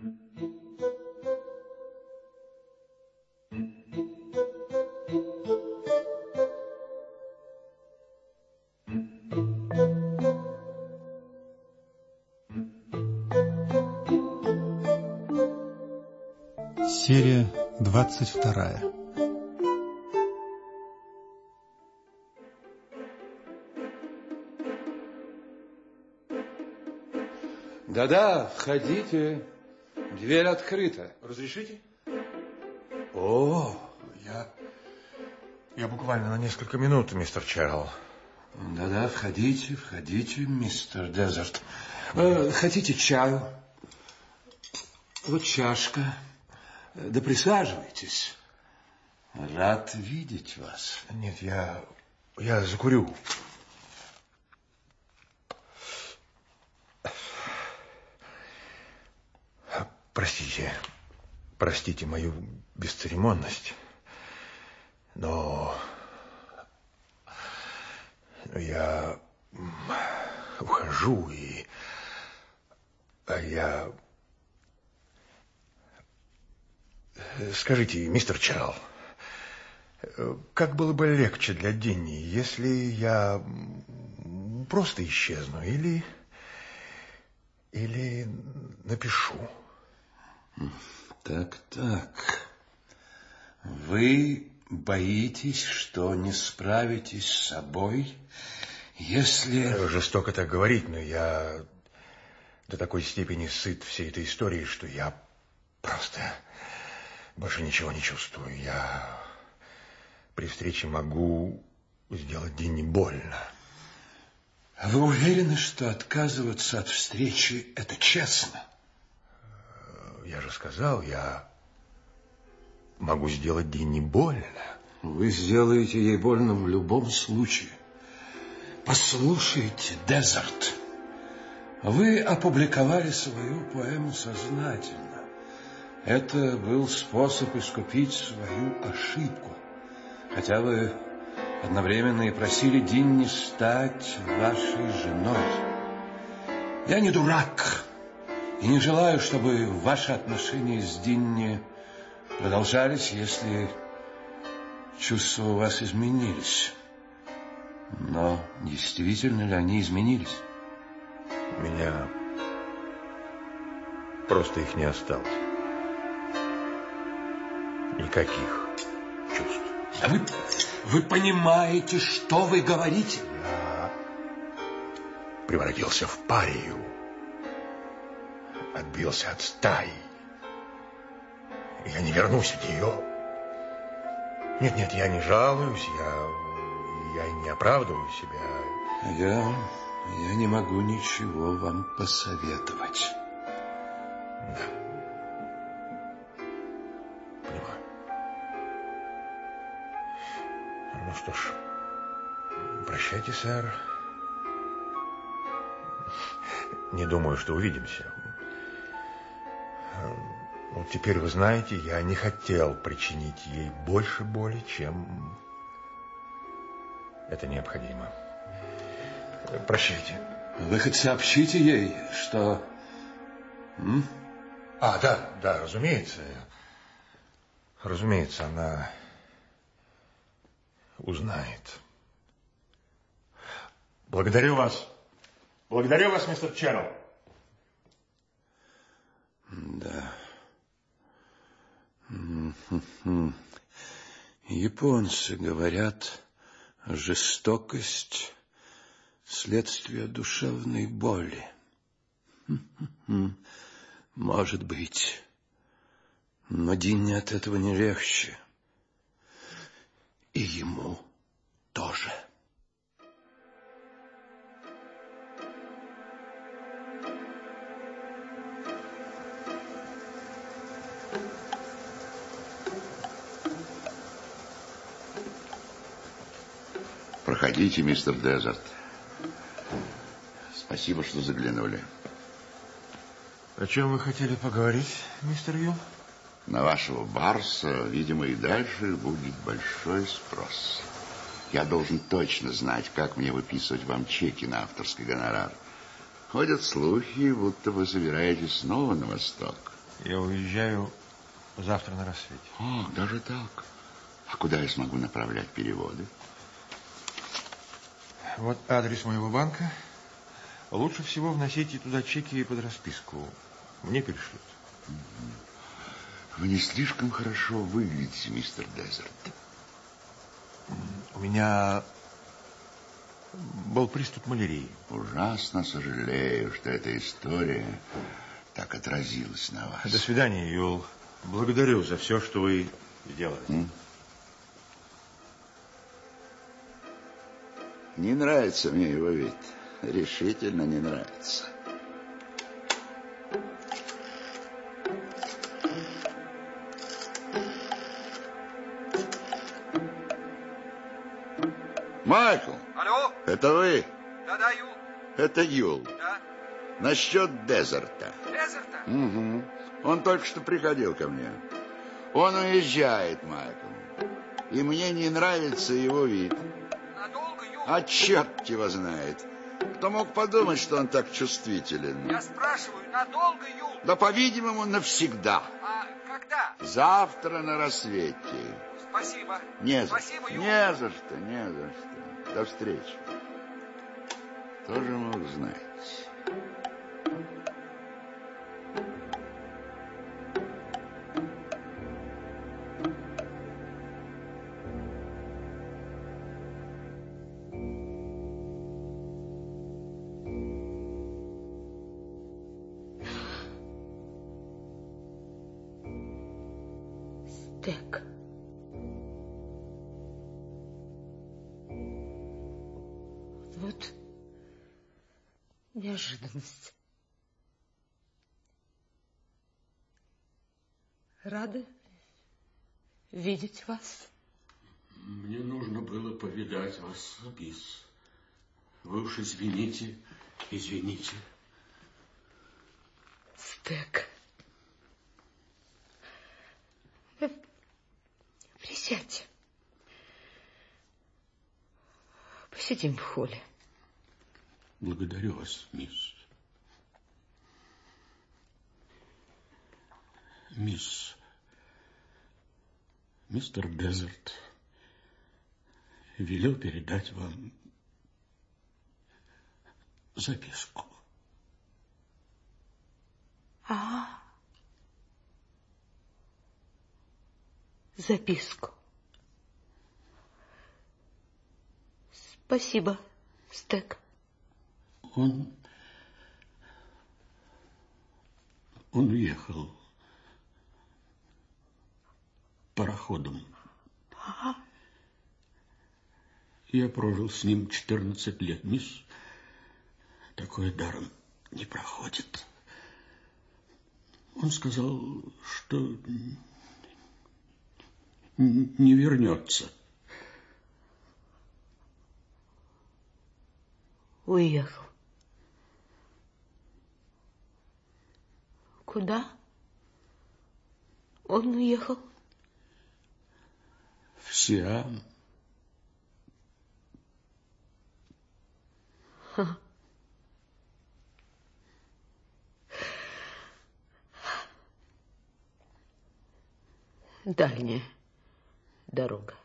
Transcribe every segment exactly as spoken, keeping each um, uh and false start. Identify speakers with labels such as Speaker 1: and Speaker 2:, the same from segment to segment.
Speaker 1: Серия двадцать вторая.
Speaker 2: Да-да, входите. Дверь открыта.
Speaker 3: Разрешите?
Speaker 2: О,
Speaker 3: я... Я буквально на несколько минут, мистер Чарл.
Speaker 2: Да-да, входите, входите, мистер Дезерт. Э, хотите чаю? Вот чашка. Да присаживайтесь. Рад видеть вас.
Speaker 3: Нет, я... я закурю. Простите, простите мою бесцеремонность, но я ухожу, и я... Скажите, мистер Чарл, как было бы легче для Динни, если я просто исчезну или, или напишу?
Speaker 2: Так, так. Вы боитесь, что не справитесь с собой, если...
Speaker 3: Жестоко так говорить, но я до такой степени сыт всей этой историей, что я просто больше ничего не чувствую. Я при встрече могу сделать Динни больно.
Speaker 2: Вы уверены, что отказываться от встречи – это честно?
Speaker 3: Я же сказал, я могу сделать Динни больно.
Speaker 2: Вы сделаете ей больно в любом случае. Послушайте, Дезерт, вы опубликовали свою поэму сознательно. Это был способ искупить свою ошибку. Хотя вы одновременно и просили Динни стать вашей женой. Я не дурак. И не желаю, чтобы ваши отношения с Динни продолжались, если чувства у вас изменились. Но действительно ли они изменились?
Speaker 3: У меня просто их не осталось. Никаких чувств.
Speaker 2: А вы, вы понимаете, что вы говорите?
Speaker 3: Я превратился в парию. Отбился от стаи. Я не вернусь в нее. Нет, нет, я не жалуюсь, я, я не оправдываю себя.
Speaker 2: Я, я не могу ничего вам посоветовать.
Speaker 3: Да. Понимаю. Ну что ж, прощайте, сэр. Не думаю, что увидимся. Вот теперь вы знаете, я не хотел причинить ей больше боли, чем это необходимо. Прощайте.
Speaker 2: Вы хоть сообщите ей, что... М?
Speaker 3: А, да, да, разумеется. Разумеется, она узнает. Благодарю вас. Благодарю вас, мистер Чарл.
Speaker 2: Да. Японцы говорят, жестокость – следствие душевной боли. Может быть. Но Динни от этого не легче. И ему тоже.
Speaker 4: Проходите, мистер Дезерт. Спасибо, что заглянули.
Speaker 3: О чем вы хотели поговорить, мистер Ю?
Speaker 4: На вашего барса, видимо, и дальше будет большой спрос. Я должен точно знать, как мне выписывать вам чеки на авторский гонорар. Ходят слухи, будто вы собираетесь снова на восток.
Speaker 3: Я уезжаю завтра на рассвете.
Speaker 4: О, даже так? А куда я смогу направлять переводы?
Speaker 3: Вот адрес моего банка. Лучше всего вносите туда чеки под расписку. Мне перешлют.
Speaker 4: Вы не слишком хорошо выглядите, мистер Дезерт.
Speaker 3: У меня был приступ малярии.
Speaker 4: Ужасно сожалею, что эта история так отразилась на вас.
Speaker 3: До свидания, Юл. Благодарю за все, что вы сделали.
Speaker 4: М? Не нравится мне его вид. Решительно не нравится. Майкл!
Speaker 5: Алло?
Speaker 4: Это вы?
Speaker 5: Да-да, Юл.
Speaker 4: Это Юл.
Speaker 5: Да?
Speaker 4: Насчет Дезерта.
Speaker 5: Дезерта?
Speaker 4: Угу. Он только что приходил ко мне. Он уезжает, Майкл. И мне не нравится его вид.
Speaker 5: Надолго, Юл?
Speaker 4: А черт его знает. Кто мог подумать, что он так чувствителен?
Speaker 5: Я спрашиваю, надолго, Юл?
Speaker 4: Да, по-видимому, навсегда.
Speaker 5: А когда?
Speaker 4: Завтра на рассвете.
Speaker 5: Спасибо.
Speaker 4: Не за
Speaker 5: Спасибо,
Speaker 4: что.
Speaker 5: Юл.
Speaker 4: Не за что, не за что. До встречи. Тоже мог знать.
Speaker 6: Стек. Вот неожиданность. Рада видеть вас.
Speaker 7: Мне нужно было повидать вас, мисс. Вы уж извините, извините.
Speaker 6: Стек. Присядьте. Посидим в холле.
Speaker 7: Благодарю вас, мисс. Мисс, мистер Дезерт велел передать вам записку.
Speaker 6: А, записку. Спасибо, Стек.
Speaker 7: Он... Он уехал пароходом.
Speaker 6: А?
Speaker 7: Я прожил с ним четырнадцать лет, мисс. Такое даром не проходит. Он сказал, что не вернется.
Speaker 6: Уехал. Куда он уехал?
Speaker 7: В Сиам.
Speaker 6: Ха. Дальняя дорога.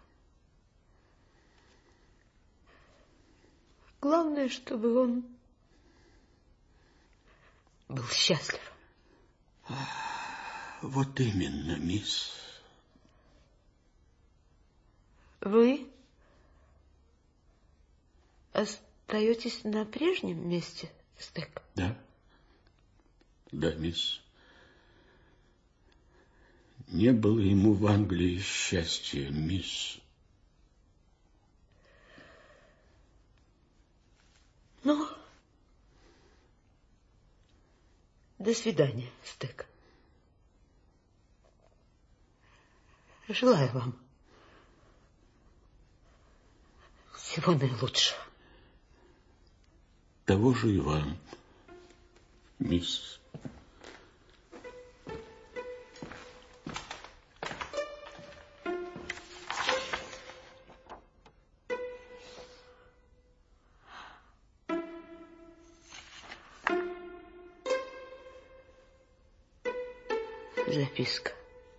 Speaker 6: Главное, чтобы он был счастлив.
Speaker 7: Вот именно, мисс.
Speaker 6: Вы остаетесь на прежнем месте, Стек?
Speaker 7: Да. Да, мисс. Не было ему в Англии счастья, мисс.
Speaker 6: Ну, до свидания, Стек. Желаю вам всего наилучшего.
Speaker 7: Того же и вам, мисс.
Speaker 6: Записка.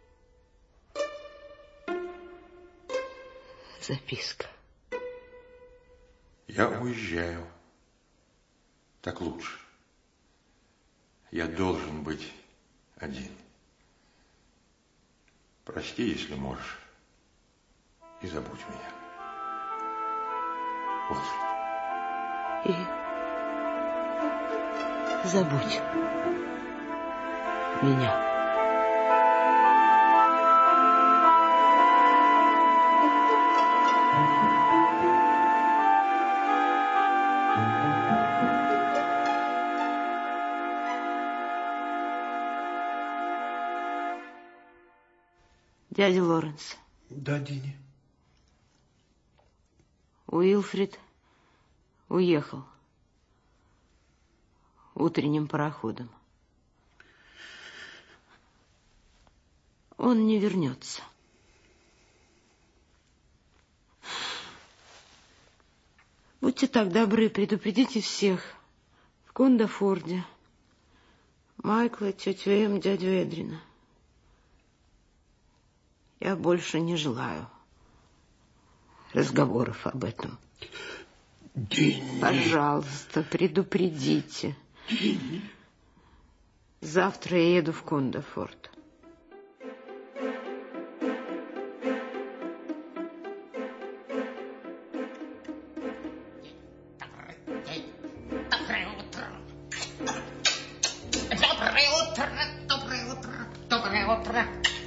Speaker 6: Записка.
Speaker 3: Я уезжаю. Так лучше. Я должен быть один. Прости, если можешь, и забудь меня. Уилфрид.
Speaker 6: И забудь меня. Дядя Лоренс.
Speaker 2: Да, Динни.
Speaker 6: Уилфрид уехал утренним пароходом. Он не вернется. Будьте так добры, предупредите всех в Кондофорде, Майкла, тетю Эм, дядю Эдрина. Я больше не желаю разговоров об этом.
Speaker 7: Динни.
Speaker 6: Пожалуйста, предупредите.
Speaker 7: Динни.
Speaker 6: Завтра я еду в Кондофорд.
Speaker 8: Доброе утро. Доброе утро. Доброе утро. Доброе утро.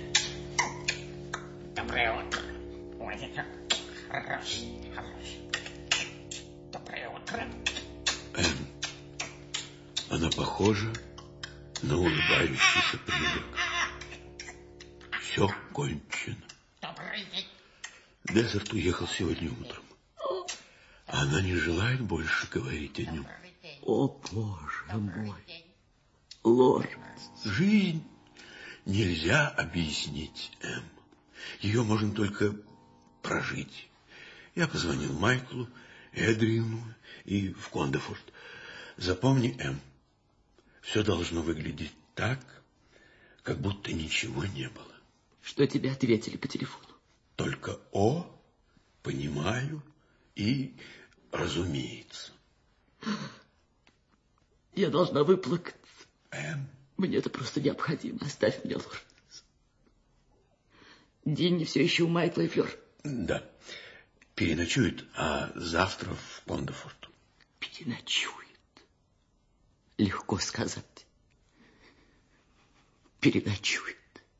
Speaker 8: Доброе утро. Ой, хорош, хорош. Доброе утро.
Speaker 7: Эм, она похожа на улыбающийся призрак. Все кончено.
Speaker 8: Добрый день.
Speaker 7: Дезерт уехал сегодня утром. Она не желает больше говорить о нем. О, Боже мой. Лоренс, жизнь нельзя объяснить, Эм. Ее можно только прожить. Я позвонил Майклу, Эдрину и в Кондофорд. Запомни, Эм, все должно выглядеть так, как будто ничего не было.
Speaker 9: Что тебе ответили по телефону?
Speaker 7: Только «о», «понимаю» и «разумеется».
Speaker 9: Я должна выплакаться.
Speaker 7: Эм.
Speaker 9: Мне это просто необходимо. Оставь меня, Лоренс. Динни все еще у Майкла и Флёр.
Speaker 7: Да. Переночует, а завтра в Кондофорд.
Speaker 9: Переночует. Легко сказать. Переночует.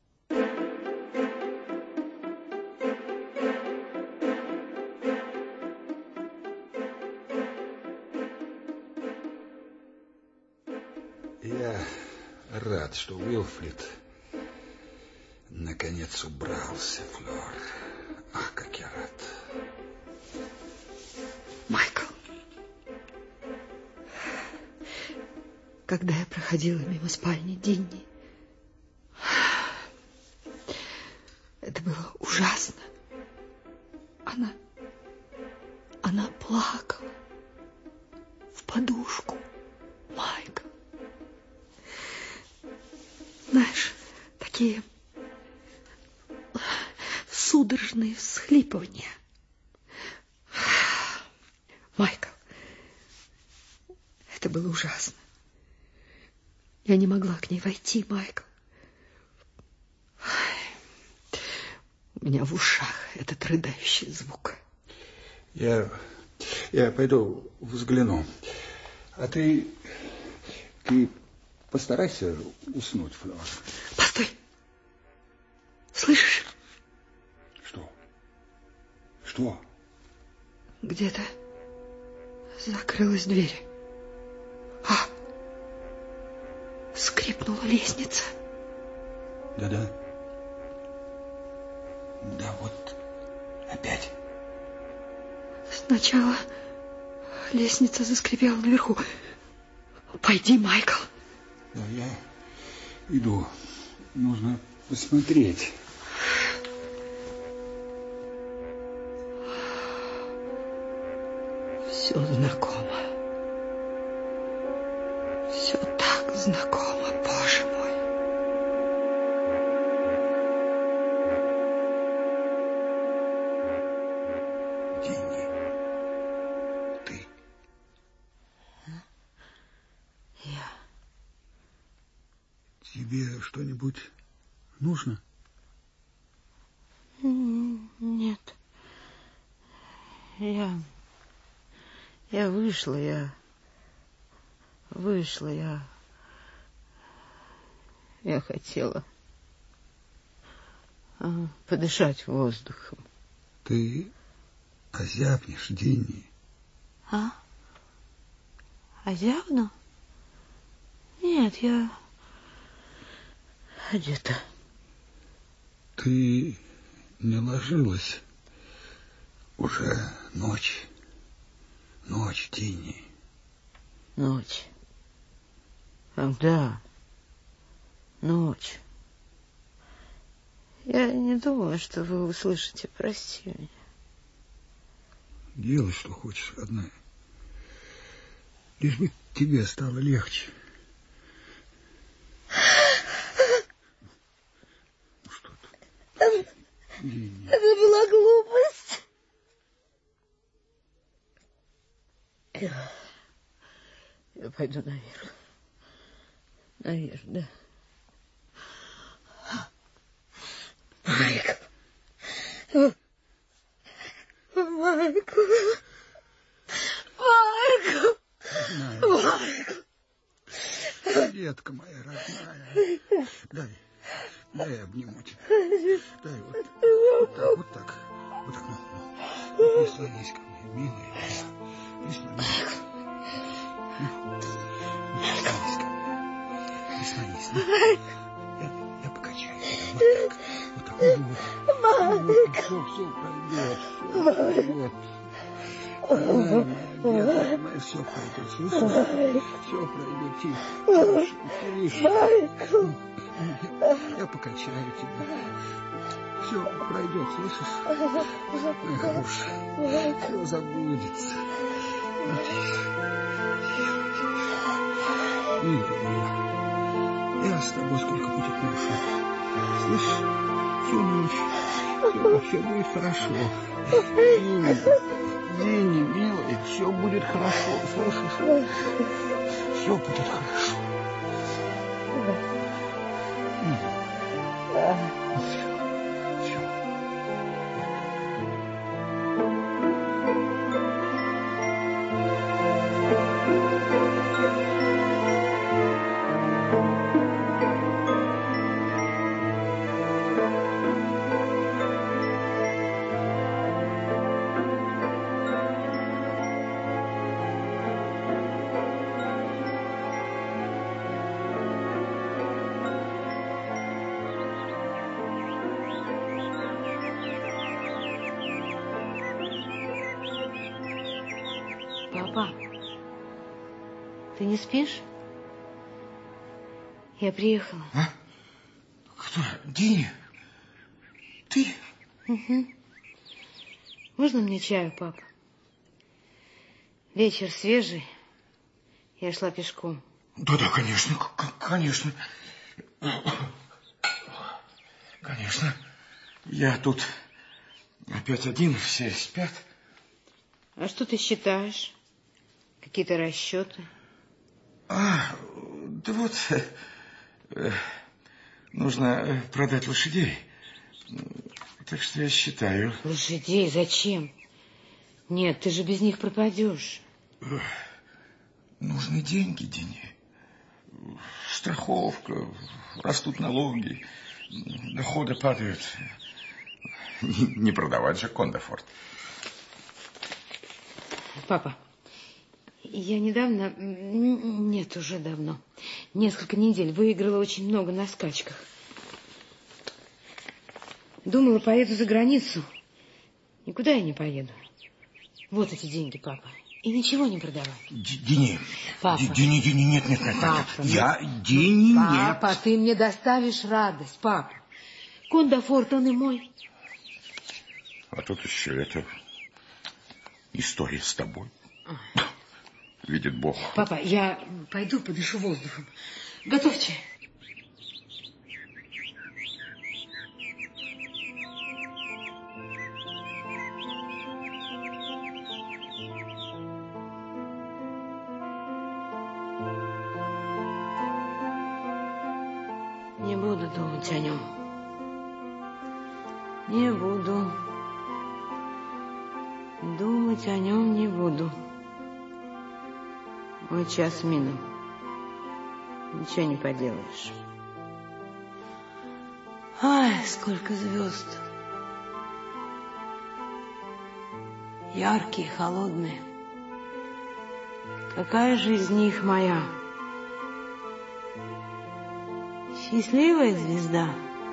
Speaker 2: Я рад, что Уилфрид наконец убрался, Флёр. Ах, как я рад.
Speaker 6: Майкл, когда я проходила мимо спальни Динни, это было ужасно. Она, она плакала в подушку, Майкл. Знаешь, такие судорожные всхлипывания. Майкл, это было ужасно. Я не могла к ней войти, Майкл. У меня в ушах этот рыдающий звук.
Speaker 2: Я, я пойду взгляну. А ты, ты постарайся уснуть, Флёр.
Speaker 6: Постой. Слышишь?
Speaker 2: Что? Что?
Speaker 6: Где-то закрылась дверь. А! Скрипнула лестница.
Speaker 2: Да-да. Да, вот опять.
Speaker 6: Сначала лестница заскрипела наверху. Пойди, Майкл.
Speaker 2: Да, я иду. Нужно посмотреть.
Speaker 6: Все знакомо. Все так знакомо, Боже мой.
Speaker 1: Тебе что-нибудь нужно?
Speaker 6: Нет. Я... Я вышла, я... Вышла, я... Я хотела а, подышать воздухом.
Speaker 1: Ты озябнешь, Динни.
Speaker 6: А? Озябну? Нет, я одета.
Speaker 1: Ты не ложилась? Уже ночь. Ночь, Динни.
Speaker 6: Ночь. Ах, да. Ночь. Я не думала, что вы услышите. Прости меня.
Speaker 1: Делай, что хочешь, родная. Лишь бы тебе стало легче. Ну что ты? Динни.
Speaker 6: Это была глупость. Я, я пойду наверх. Наверх, да. Майкл. Майкл. Майкл. Майкл.
Speaker 1: Детка моя родная. Дай, дай я обниму тебя. Дай вот, вот так, вот так. Вот так, ну, ну. Прислонись ко мне, милая. Прислонись. Прислонись ко мне. Прислонись. Ну. Я, я покачаю тебя. Вот так. Вот так. Ну, вот. Все, все пройдет. Все пройдет. Моя детка моя, все пройдет. Слышишь? Все пройдет. Тише. Тише. Я, я покачаю тебя. Все пройдет, слышишь? Моя хорошая. Все забудется. Милая, я с тобой сколько будет нужно. Слышишь? Всю ночь. Все, все будет хорошо. Динни, Динни, милая, все будет хорошо. Слышишь? Все будет хорошо.
Speaker 6: Папа, ты не спишь? Я приехала.
Speaker 2: А? Кто? Динни? Ты?
Speaker 6: Угу. Можно мне чаю, папа? Вечер свежий. Я шла пешком.
Speaker 2: Да-да, конечно, конечно. Конечно. Я тут опять один, все спят.
Speaker 6: А что ты считаешь? Какие-то расчеты?
Speaker 2: А, да вот, э, нужно продать лошадей. Так что я считаю.
Speaker 6: Лошадей? Зачем? Нет, ты же без них пропадешь.
Speaker 2: Нужны деньги, Динни. Страховка, растут налоги, доходы падают. Не, не продавать же Кондефорт.
Speaker 6: Папа, я недавно, нет, уже давно, несколько недель выиграла очень много на скачках. Думала, поеду за границу. Никуда я не поеду. Вот эти деньги, папа. И ничего не продавай.
Speaker 2: Динни,
Speaker 6: папа.
Speaker 2: Динни, Динни, нет, нет, нет.
Speaker 6: Папа,
Speaker 2: я, Динни, нет.
Speaker 6: Папа, ты мне доставишь радость, папа. Кондефорт, он и мой.
Speaker 2: А тут еще это история с тобой. Видит Бог.
Speaker 6: Папа, я пойду подышу воздухом. Готов чай? Не буду думать о нем. Не буду. Думать о нем не буду. Мой час минул. Ничего не поделаешь. Ай, сколько звезд. Яркие, холодные. Какая же из них моя? Счастливая звезда.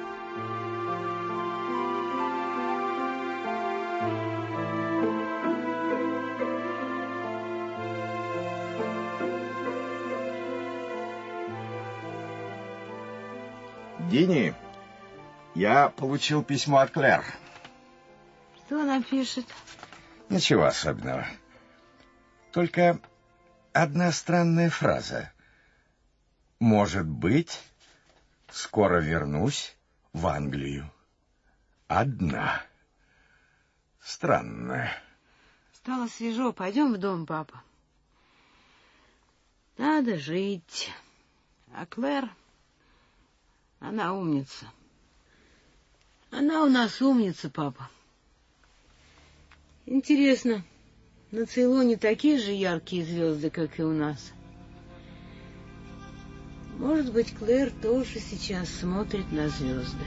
Speaker 10: Дини, я получил письмо от Клэр.
Speaker 6: Что она пишет?
Speaker 10: Ничего особенного. Только одна странная фраза. Может быть, скоро вернусь в Англию. Одна. Странная.
Speaker 6: Стало свежо. Пойдем в дом, папа. Надо жить. А Клэр, она умница. Она у нас умница, папа. Интересно, на Цейлоне такие же яркие звезды, как и у нас? Может быть, Клэр тоже сейчас смотрит на звезды.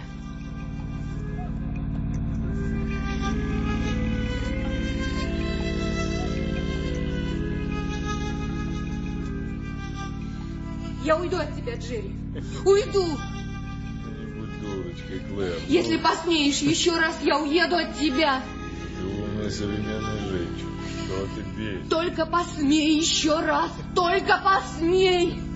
Speaker 11: Я уйду от тебя, Джерри. Уйду.
Speaker 12: Не будь дурочкой, Клэр.
Speaker 11: Если посмеешь еще раз, я уеду от тебя.
Speaker 12: Ты умная современная женщина. Что ты бесишь?
Speaker 11: Только посмей еще раз. Только посмей.